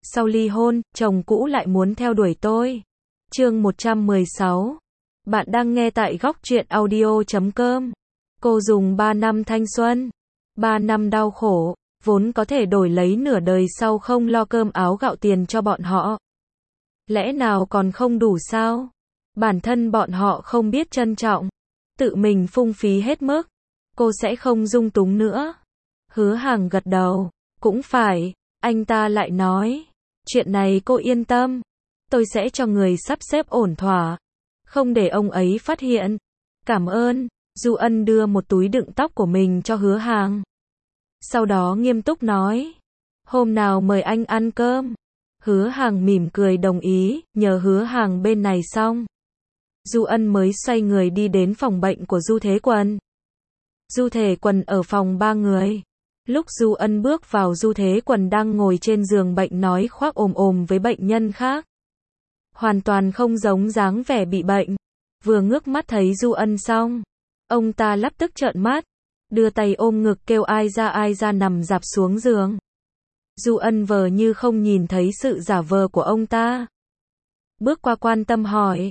sau ly hôn, chồng cũ lại muốn theo đuổi tôi. Chương 116. Bạn đang nghe tại góc truyện audio.com. Cô dùng 3 năm thanh xuân, 3 năm đau khổ, vốn có thể đổi lấy nửa đời sau không lo cơm áo gạo tiền cho bọn họ. Lẽ nào còn không đủ sao? Bản thân bọn họ không biết trân trọng, tự mình phung phí hết mức, cô sẽ không dung túng nữa. Hứa Hàng gật đầu, cũng phải, anh ta lại nói, chuyện này cô yên tâm, tôi sẽ cho người sắp xếp ổn thỏa, không để ông ấy phát hiện. Cảm ơn. Du Ân đưa một túi đựng tóc của mình cho Hứa Hàng. Sau đó nghiêm túc nói, hôm nào mời anh ăn cơm. Hứa Hàng mỉm cười đồng ý, nhờ Hứa Hàng bên này xong. Du Ân mới xoay người đi đến phòng bệnh của Du Thế Quần. Du Thể Quần ở phòng 3 người. Lúc Du Ân bước vào, Du Thế Quần đang ngồi trên giường bệnh nói khoác ồm với bệnh nhân khác. Hoàn toàn không giống dáng vẻ bị bệnh. Vừa ngước mắt thấy Du Ân xong, ông ta lập tức trợn mắt, đưa tay ôm ngực kêu ai ra nằm rạp xuống giường. Du Ân vờ như không nhìn thấy sự giả vờ của ông ta. Bước qua quan tâm hỏi,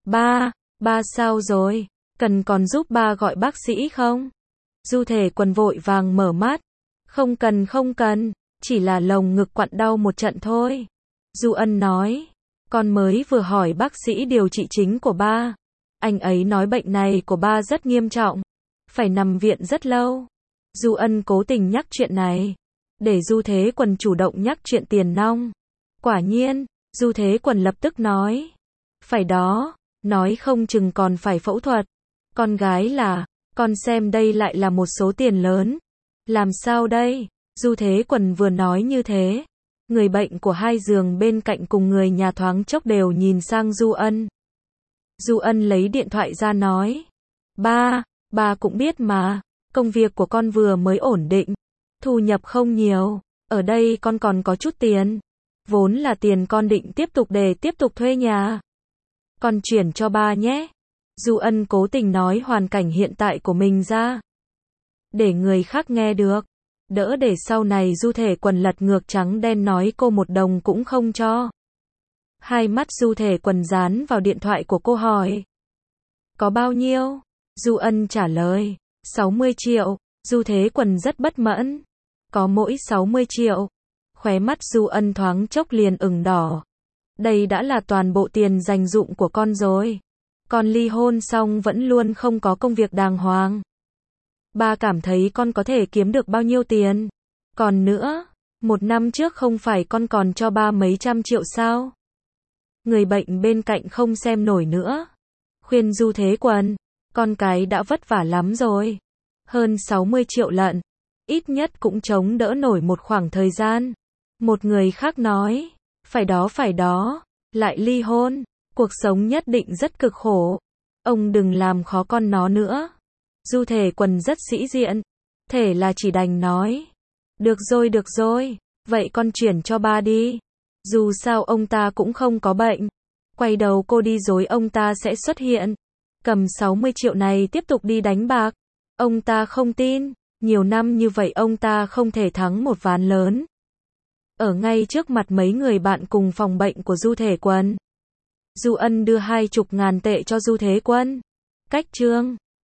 ba sao rồi, cần còn giúp ba gọi bác sĩ không? Du Thể Quần vội vàng mở mắt, không cần, chỉ là lồng ngực quặn đau một trận thôi. Du Ân nói, con mới vừa hỏi bác sĩ điều trị chính của ba. Anh ấy nói bệnh này của ba rất nghiêm trọng, phải nằm viện rất lâu. Du Ân cố tình nhắc chuyện này, để Du Thế Quần chủ động nhắc chuyện tiền nong. Quả nhiên, Du Thế Quần lập tức nói, phải đó, nói không chừng còn phải phẫu thuật. Con gái là, con xem đây lại là một số tiền lớn. Làm sao đây? Du Thế Quần vừa nói như thế, người bệnh của 2 giường bên cạnh cùng người nhà thoáng chốc đều nhìn sang Du Ân. Du Ân lấy điện thoại ra nói, ba cũng biết mà, công việc của con vừa mới ổn định, thu nhập không nhiều, ở đây con còn có chút tiền, vốn là tiền con định tiếp tục thuê nhà. Con chuyển cho ba nhé. Du Ân cố tình nói hoàn cảnh hiện tại của mình ra, để người khác nghe được, đỡ để sau này Du Thể Quần lật ngược trắng đen nói cô 1 đồng cũng không cho. Hai mắt Du Thể Quần dán vào điện thoại của cô hỏi, có bao nhiêu? Du Ân trả lời, 60 triệu. Du Thế Quần rất bất mãn, có mỗi 60 triệu. Khóe mắt Du Ân thoáng chốc liền ửng đỏ. Đây đã là toàn bộ tiền dành dụm của con rồi. Con ly hôn xong vẫn luôn không có công việc đàng hoàng. Ba cảm thấy con có thể kiếm được bao nhiêu tiền? Còn nữa, 1 năm trước không phải con còn cho ba mấy trăm triệu sao? Người bệnh bên cạnh không xem nổi nữa, khuyên Du Thế Quần, con cái đã vất vả lắm rồi. Hơn 60 triệu lận, ít nhất cũng chống đỡ nổi một khoảng thời gian. Một người khác nói, phải đó, lại ly hôn, cuộc sống nhất định rất cực khổ. Ông đừng làm khó con nó nữa. Du Thể Quần rất sĩ diện, thể là chỉ đành nói, được rồi, vậy con chuyển cho ba đi. Dù sao ông ta cũng không có bệnh. Quay đầu cô đi dối ông ta sẽ xuất hiện. Cầm 60 triệu này tiếp tục đi đánh bạc. Ông ta không tin, nhiều năm như vậy ông ta không thể thắng một ván lớn. Ở ngay trước mặt mấy người bạn cùng phòng bệnh của Du Thể Quần, Du Ân đưa 20.000 tệ cho Du Thế Quần. Cách chương